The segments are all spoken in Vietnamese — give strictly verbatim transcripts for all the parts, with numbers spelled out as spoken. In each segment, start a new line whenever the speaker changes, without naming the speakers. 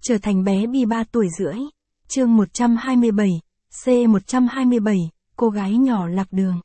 Trở thành bé Bi ba tuổi rưỡi. Chương một trăm hai mươi bảy, C một trăm hai mươi bảy, cô gái nhỏ lạc đường.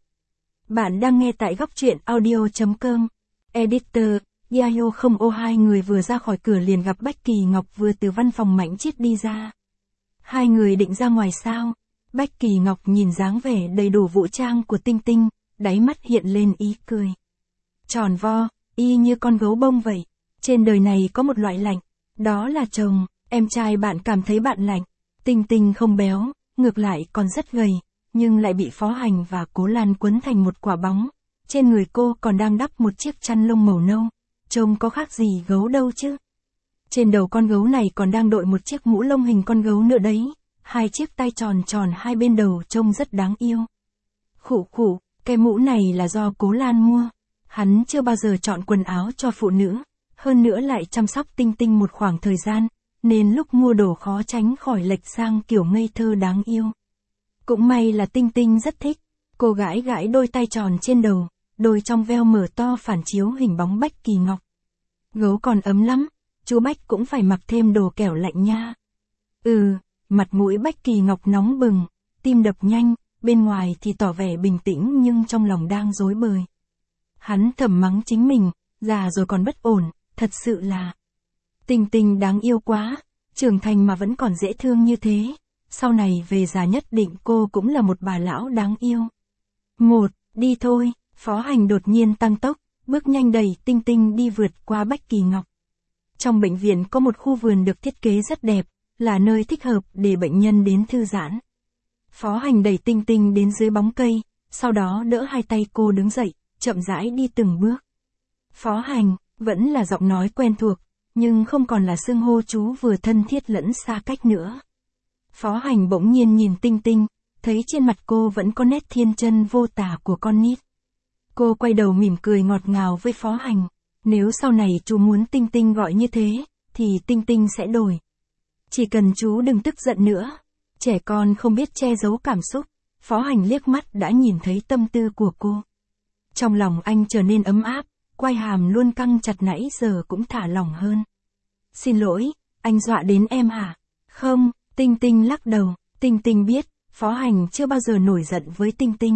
Bạn đang nghe tại góc truyện audio chấm com. Editor, Yayo không ô hai người vừa ra khỏi cửa liền gặp Bách Kỳ Ngọc vừa từ văn phòng Mạnh Chiết đi ra. Hai người định ra ngoài sao? Bách Kỳ Ngọc nhìn dáng vẻ đầy đủ vũ trang của Tinh Tinh, đáy mắt hiện lên ý cười. Tròn vo, y như con gấu bông vậy. Trên đời này có một loại lạnh, đó là chồng, em trai bạn cảm thấy bạn lạnh. Tinh Tinh không béo, ngược lại còn rất gầy, nhưng lại bị Phó Hành và Cố Lan quấn thành một quả bóng. Trên người cô còn đang đắp một chiếc chăn lông màu nâu, trông có khác gì gấu đâu chứ. Trên đầu con gấu này còn đang đội một chiếc mũ lông hình con gấu nữa đấy, hai chiếc tai tròn tròn hai bên đầu trông rất đáng yêu. Khụ khụ, cái mũ này là do Cố Lan mua. Hắn chưa bao giờ chọn quần áo cho phụ nữ, hơn nữa lại chăm sóc Tinh Tinh một khoảng thời gian, nên lúc mua đồ khó tránh khỏi lệch sang kiểu ngây thơ đáng yêu. Cũng may là Tinh Tinh rất thích, cô gái gãi đôi tay tròn trên đầu, đôi trong veo mở to phản chiếu hình bóng Bách Kỳ Ngọc. Gấu còn ấm lắm, chú Bách cũng phải mặc thêm đồ kẻo lạnh nha. Ừ, mặt mũi Bách Kỳ Ngọc nóng bừng, tim đập nhanh, bên ngoài thì tỏ vẻ bình tĩnh nhưng trong lòng đang rối bời. Hắn thầm mắng chính mình, già rồi còn bất ổn, thật sự là. Tinh Tinh đáng yêu quá, trưởng thành mà vẫn còn dễ thương như thế, sau này về già nhất định cô cũng là một bà lão đáng yêu. Một, đi thôi, Phó Hành đột nhiên tăng tốc, bước nhanh đẩy Tinh Tinh đi vượt qua Bách Kỳ Ngọc. Trong bệnh viện có một khu vườn được thiết kế rất đẹp, là nơi thích hợp để bệnh nhân đến thư giãn. Phó Hành đẩy Tinh Tinh đến dưới bóng cây, sau đó đỡ hai tay cô đứng dậy, chậm rãi đi từng bước. Phó Hành, vẫn là giọng nói quen thuộc, nhưng không còn là xưng hô chú vừa thân thiết lẫn xa cách nữa. Phó Hành bỗng nhiên nhìn Tinh Tinh, thấy trên mặt cô vẫn có nét thiên chân vô tả của con nít. Cô quay đầu mỉm cười ngọt ngào với Phó Hành, nếu sau này chú muốn Tinh Tinh gọi như thế, thì Tinh Tinh sẽ đổi. Chỉ cần chú đừng tức giận nữa. Trẻ con không biết che giấu cảm xúc, Phó Hành liếc mắt đã nhìn thấy tâm tư của cô. Trong lòng anh trở nên ấm áp, quai hàm luôn căng chặt nãy giờ cũng thả lỏng hơn. Xin lỗi, anh dọa đến em hả? Không, Tinh Tinh lắc đầu. Tinh Tinh biết, Phó Hành chưa bao giờ nổi giận với Tinh Tinh.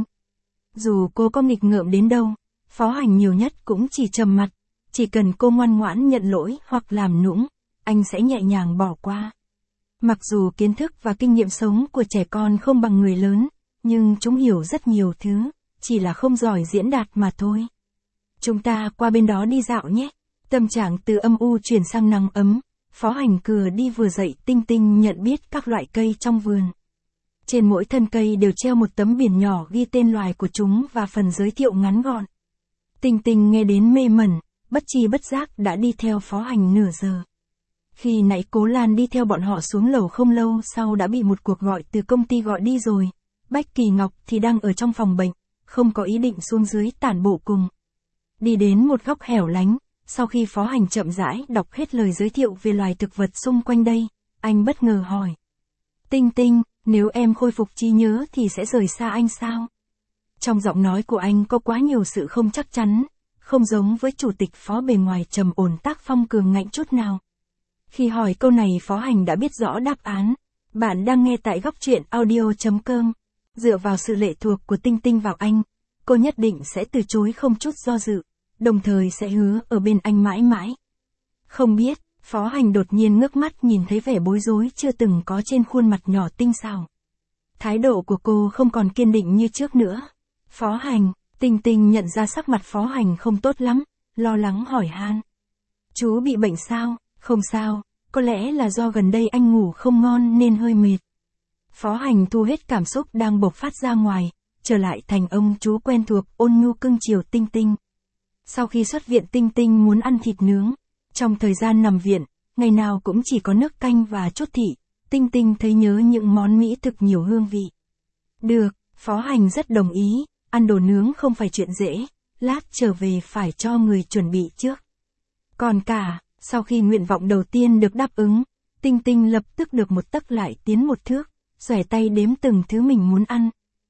Dù cô có nghịch ngợm đến đâu, Phó Hành nhiều nhất cũng chỉ trầm mặt, chỉ cần cô ngoan ngoãn nhận lỗi hoặc làm nũng, anh sẽ nhẹ nhàng bỏ qua. Mặc dù kiến thức và kinh nghiệm sống của trẻ con không bằng người lớn, nhưng chúng hiểu rất nhiều thứ, chỉ là không giỏi diễn đạt mà thôi. Chúng ta qua bên đó đi dạo nhé. Tâm trạng từ âm u chuyển sang nắng ấm, Phó Hành vừa đi vừa dạy Tinh Tinh nhận biết các loại cây trong vườn. Trên mỗi thân cây đều treo một tấm biển nhỏ ghi tên loài của chúng và phần giới thiệu ngắn gọn. Tinh Tinh nghe đến mê mẩn, bất tri bất giác đã đi theo Phó Hành nửa giờ. Khi nãy Cố Lan đi theo bọn họ xuống lầu không lâu sau đã bị một cuộc gọi từ công ty gọi đi rồi. Bách Kỳ Ngọc thì đang ở trong phòng bệnh, không có ý định xuống dưới tản bộ cùng. Đi đến một góc hẻo lánh, sau khi Phó Hành chậm rãi đọc hết lời giới thiệu về loài thực vật xung quanh đây, anh bất ngờ hỏi. Tinh Tinh, nếu em khôi phục trí nhớ thì sẽ rời xa anh sao? Trong giọng nói của anh có quá nhiều sự không chắc chắn, không giống với chủ tịch Phó bề ngoài trầm ổn tác phong cường ngạnh chút nào. Khi hỏi câu này Phó Hành đã biết rõ đáp án. Bạn đang nghe tại góc truyện audio chấm com. Dựa vào sự lệ thuộc của Tinh Tinh vào anh, cô nhất định sẽ từ chối không chút do dự, đồng thời sẽ hứa ở bên anh mãi mãi. Không biết, Phó Hành đột nhiên ngước mắt nhìn thấy vẻ bối rối chưa từng có trên khuôn mặt nhỏ tinh xảo. Thái độ của cô không còn kiên định như trước nữa. Phó Hành, Tinh Tinh nhận ra sắc mặt Phó Hành không tốt lắm, lo lắng hỏi han. Chú bị bệnh sao? Không sao, có lẽ là do gần đây anh ngủ không ngon nên hơi mệt. Phó Hành thu hết cảm xúc đang bộc phát ra ngoài, trở lại thành ông chú quen thuộc ôn nhu cưng chiều Tinh Tinh. Sau khi xuất viện Tinh Tinh muốn ăn thịt nướng. Trong thời gian nằm viện, ngày nào cũng chỉ có nước canh và chút thị, Tinh Tinh thấy nhớ những món mỹ thực nhiều hương vị. Được, Phó Hành rất đồng ý, ăn đồ nướng không phải chuyện dễ, lát trở về phải cho người chuẩn bị trước. Còn cả, sau khi nguyện vọng đầu tiên được đáp ứng, Tinh Tinh lập tức được một tấc lại tiến một thước, xòe tay đếm từng thứ mình muốn ăn.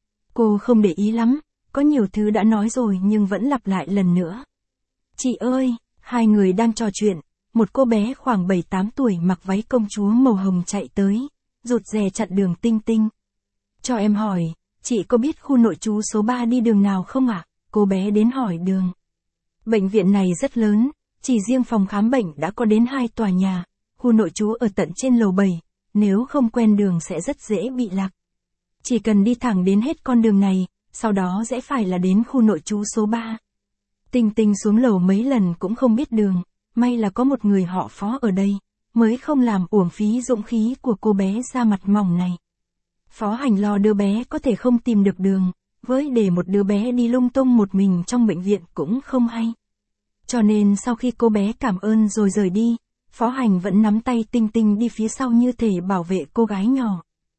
Cô không để ý lắm, có nhiều thứ đã nói rồi nhưng vẫn lặp lại lần nữa. Chị ơi, hai người đang trò chuyện, một cô bé khoảng bảy tám tuổi mặc váy công chúa màu hồng chạy tới, rụt rè chặn đường Tinh Tinh. Cho em hỏi, chị có biết khu nội trú số ba đi đường nào không ạ? À? Cô bé đến hỏi đường. Bệnh viện này rất lớn, chỉ riêng phòng khám bệnh đã có đến hai tòa nhà, khu nội trú ở tận trên lầu bảy, nếu không quen đường sẽ rất dễ bị lạc. Chỉ cần đi thẳng đến hết con đường này, sau đó sẽ phải là đến khu nội trú số ba. Tinh Tinh xuống lầu mấy lần cũng không biết đường, may là có một người họ Phó ở đây, mới không làm uổng phí dũng khí của cô bé da mặt mỏng này. Phó Hành lo đứa bé có thể không tìm được đường, với để một đứa bé đi lung tung một mình trong bệnh viện cũng không hay. Cho nên sau khi cô bé cảm ơn rồi rời đi, Phó Hành vẫn nắm tay Tinh Tinh đi phía sau như thể bảo vệ cô gái nhỏ.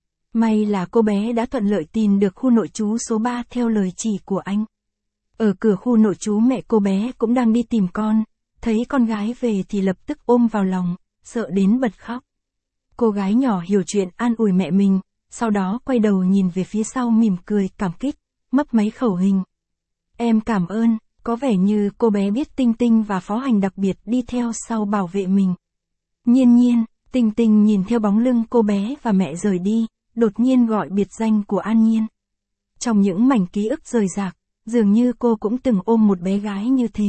May là cô bé đã thuận lợi tìm được khu nội trú số ba theo lời chỉ của anh. Ở cửa khu nội trú mẹ cô bé cũng đang đi tìm con, thấy con gái về thì lập tức ôm vào lòng, sợ đến bật khóc. Cô gái nhỏ hiểu chuyện an ủi mẹ mình, sau đó quay đầu nhìn về phía sau mỉm cười cảm kích, mấp máy khẩu hình. Em cảm ơn, có vẻ như cô bé biết Tinh Tinh và Phó Hành đặc biệt đi theo sau bảo vệ mình. Nhiên Nhiên, Tinh Tinh nhìn theo bóng lưng cô bé và mẹ rời đi, đột nhiên gọi biệt danh của An Nhiên. Trong những mảnh ký ức rời rạc, dường như cô cũng từng ôm một bé gái như thế.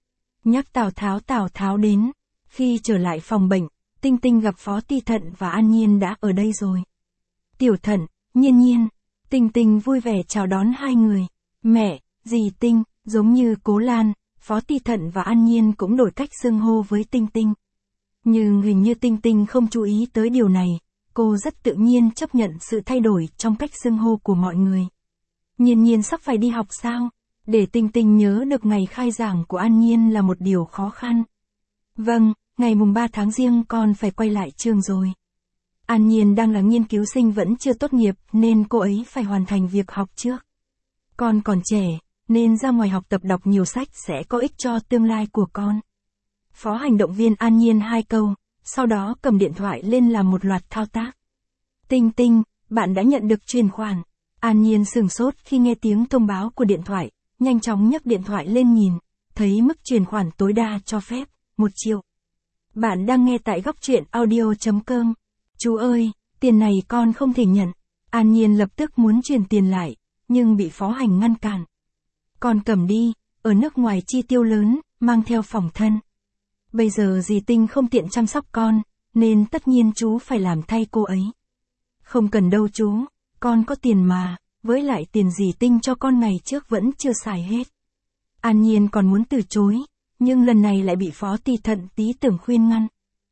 Nhắc Tào Tháo Tào Tháo đến, khi trở lại phòng bệnh, Tinh Tinh gặp Phó Ti Thận và An Nhiên đã ở đây rồi. Tiểu Thận, Nhiên Nhiên, Tinh Tinh vui vẻ chào đón hai người. Mẹ, dì Tinh, giống như Cố Lan, Phó Ti Thận và An Nhiên cũng đổi cách xưng hô với Tinh Tinh. Nhưng hình như Tinh Tinh không chú ý tới điều này, cô rất tự nhiên chấp nhận sự thay đổi trong cách xưng hô của mọi người. Nhiên Nhiên sắp phải đi học sao? Để Tinh Tinh nhớ được ngày khai giảng của An Nhiên là một điều khó khăn. Vâng, ngày mùng ba tháng Giêng con phải quay lại trường rồi. An Nhiên đang là nghiên cứu sinh vẫn chưa tốt nghiệp nên cô ấy phải hoàn thành việc học trước. Con còn trẻ, nên ra ngoài học tập đọc nhiều sách sẽ có ích cho tương lai của con. Phó Hành động viên An Nhiên hai câu, sau đó cầm điện thoại lên làm một loạt thao tác. Tinh Tinh, bạn đã nhận được chuyển khoản. An Nhiên sửng sốt khi nghe tiếng thông báo của điện thoại, nhanh chóng nhấc điện thoại lên nhìn, thấy mức chuyển khoản tối đa cho phép, một triệu. Bạn đang nghe tại góc truyện audio chấm com. Chú ơi, tiền này con không thể nhận. An Nhiên lập tức muốn chuyển tiền lại, nhưng bị Phó Hành ngăn cản. Con cầm đi, ở nước ngoài chi tiêu lớn, mang theo phòng thân. Bây giờ dì Tinh không tiện chăm sóc con, nên tất nhiên chú phải làm thay cô ấy. Không cần đâu chú, con có tiền mà, với lại tiền dì Tinh cho con ngày trước vẫn chưa xài hết. An Nhiên còn muốn từ chối, nhưng lần này lại bị Phó Ti Thận tí tưởng khuyên ngăn.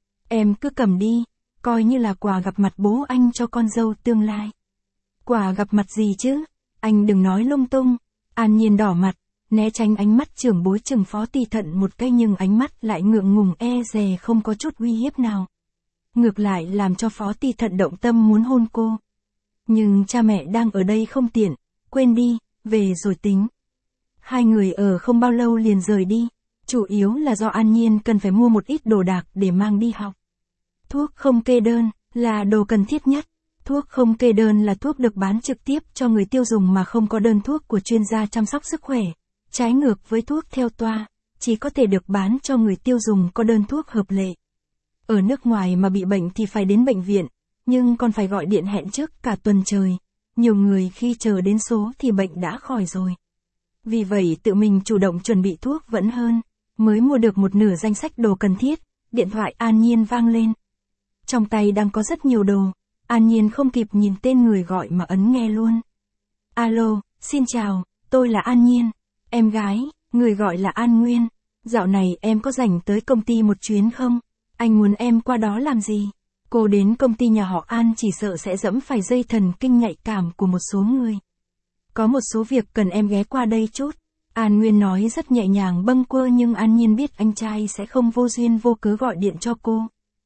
Em cứ cầm đi, coi như là quà gặp mặt bố anh cho con dâu tương lai. Quà gặp mặt gì chứ, anh đừng nói lung tung. An Nhiên đỏ mặt, né tránh ánh mắt trưởng bối chừng Phó Ti Thận một cái nhưng ánh mắt lại ngượng ngùng e dè không có chút uy hiếp nào. Ngược lại làm cho Phó Ti Thận động tâm muốn hôn cô. Nhưng cha mẹ đang ở đây không tiện, quên đi, về rồi tính. Hai người ở không bao lâu liền rời đi, chủ yếu là do An Nhiên cần phải mua một ít đồ đạc để mang đi học. Thuốc không kê đơn, là đồ cần thiết nhất. Thuốc không kê đơn là thuốc được bán trực tiếp cho người tiêu dùng mà không có đơn thuốc của chuyên gia chăm sóc sức khỏe. Trái ngược với thuốc theo toa, chỉ có thể được bán cho người tiêu dùng có đơn thuốc hợp lệ. Ở nước ngoài mà bị bệnh thì phải đến bệnh viện, nhưng còn phải gọi điện hẹn trước cả tuần trời. Nhiều người khi chờ đến số thì bệnh đã khỏi rồi. Vì vậy tự mình chủ động chuẩn bị thuốc vẫn hơn. Mới mua được một nửa danh sách đồ cần thiết, điện thoại An Nhiên vang lên. Trong tay đang có rất nhiều đồ, An Nhiên không kịp nhìn tên người gọi mà ấn nghe luôn. Alo, xin chào, tôi là An Nhiên. Em gái, người gọi là An Nguyên. Dạo này em có rảnh tới công ty một chuyến không? Anh muốn em qua đó làm gì? Cô đến công ty nhà họ An chỉ sợ sẽ dẫm phải dây thần kinh nhạy cảm của một số người. Có một số việc cần em ghé qua đây chút. An Nguyên nói rất nhẹ nhàng bâng quơ nhưng An Nhiên biết anh trai sẽ không vô duyên vô cớ gọi điện cho cô.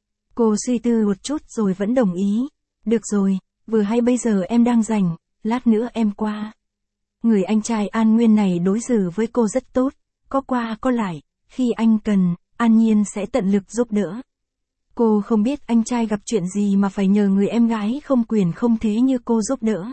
Cô suy tư một chút rồi vẫn đồng ý. Được rồi, vừa hay bây giờ em đang rảnh, lát nữa em qua. Người anh trai An Nguyên này đối xử với cô rất tốt, có qua có lại, khi anh cần, An Nhiên sẽ tận lực giúp đỡ. Cô không biết anh trai gặp chuyện gì mà phải nhờ người em gái không quyền không thế như cô giúp đỡ.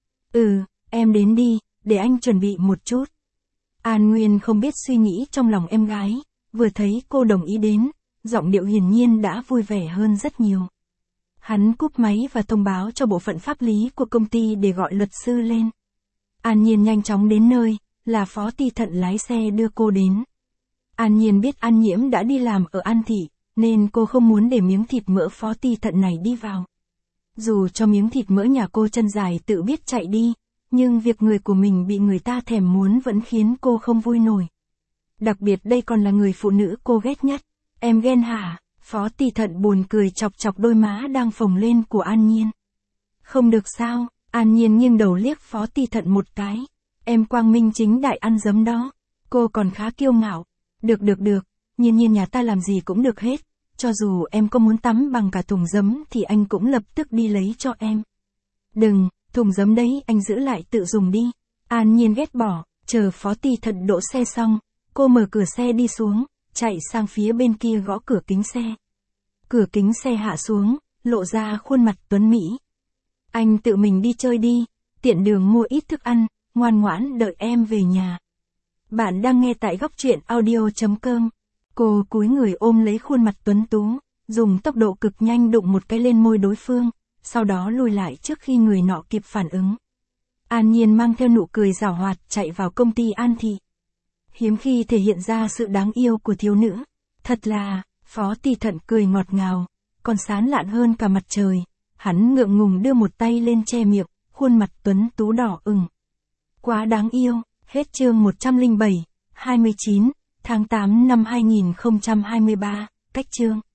Ừ, em đến đi, để anh chuẩn bị một chút. An Nguyên không biết suy nghĩ trong lòng em gái, vừa thấy cô đồng ý đến, giọng điệu hiển nhiên đã vui vẻ hơn rất nhiều. Hắn cúp máy và thông báo cho bộ phận pháp lý của công ty để gọi luật sư lên. An Nhiên nhanh chóng đến nơi, là Phó Ti Thận lái xe đưa cô đến. An Nhiên biết An Nhiễm đã đi làm ở An Thị, nên cô không muốn để miếng thịt mỡ Phó Ti Thận này đi vào. Dù cho miếng thịt mỡ nhà cô chân dài tự biết chạy đi, nhưng việc người của mình bị người ta thèm muốn vẫn khiến cô không vui nổi. Đặc biệt đây còn là người phụ nữ cô ghét nhất. Em ghen hả? Phó Ti Thận buồn cười chọc chọc đôi má đang phồng lên của An Nhiên. Không được sao? An Nhiên nghiêng đầu liếc Phó Ti Thận một cái. Em quang minh chính đại ăn dấm đó. Cô còn khá kiêu ngạo. Được được được, Nhiên Nhiên nhà ta làm gì cũng được hết. Cho dù em có muốn tắm bằng cả thùng giấm thì anh cũng lập tức đi lấy cho em. Đừng, thùng giấm đấy anh giữ lại tự dùng đi. An Nhiên ghét bỏ, chờ Phó Ti Thận đỗ xe xong, cô mở cửa xe đi xuống, chạy sang phía bên kia gõ cửa kính xe. Cửa kính xe hạ xuống, lộ ra khuôn mặt tuấn mỹ. Anh tự mình đi chơi đi, tiện đường mua ít thức ăn, ngoan ngoãn đợi em về nhà. Bạn đang nghe tại góc truyện audio chấm com. Cô cúi người ôm lấy khuôn mặt tuấn tú, dùng tốc độ cực nhanh đụng một cái lên môi đối phương, sau đó lùi lại trước khi người nọ kịp phản ứng. An Nhiên mang theo nụ cười giảo hoạt chạy vào công ty An Thị. Hiếm khi thể hiện ra sự đáng yêu của thiếu nữ. Thật là, Phó Ti Thận cười ngọt ngào, còn sán lạn hơn cả mặt trời. Hắn ngượng ngùng đưa một tay lên che miệng, khuôn mặt tuấn tú đỏ ửng. Quá đáng yêu. Hết chương một trăm lẻ bảy, hai mươi chín, tháng tám năm hai nghìn không trăm hai mươi ba, cách chương.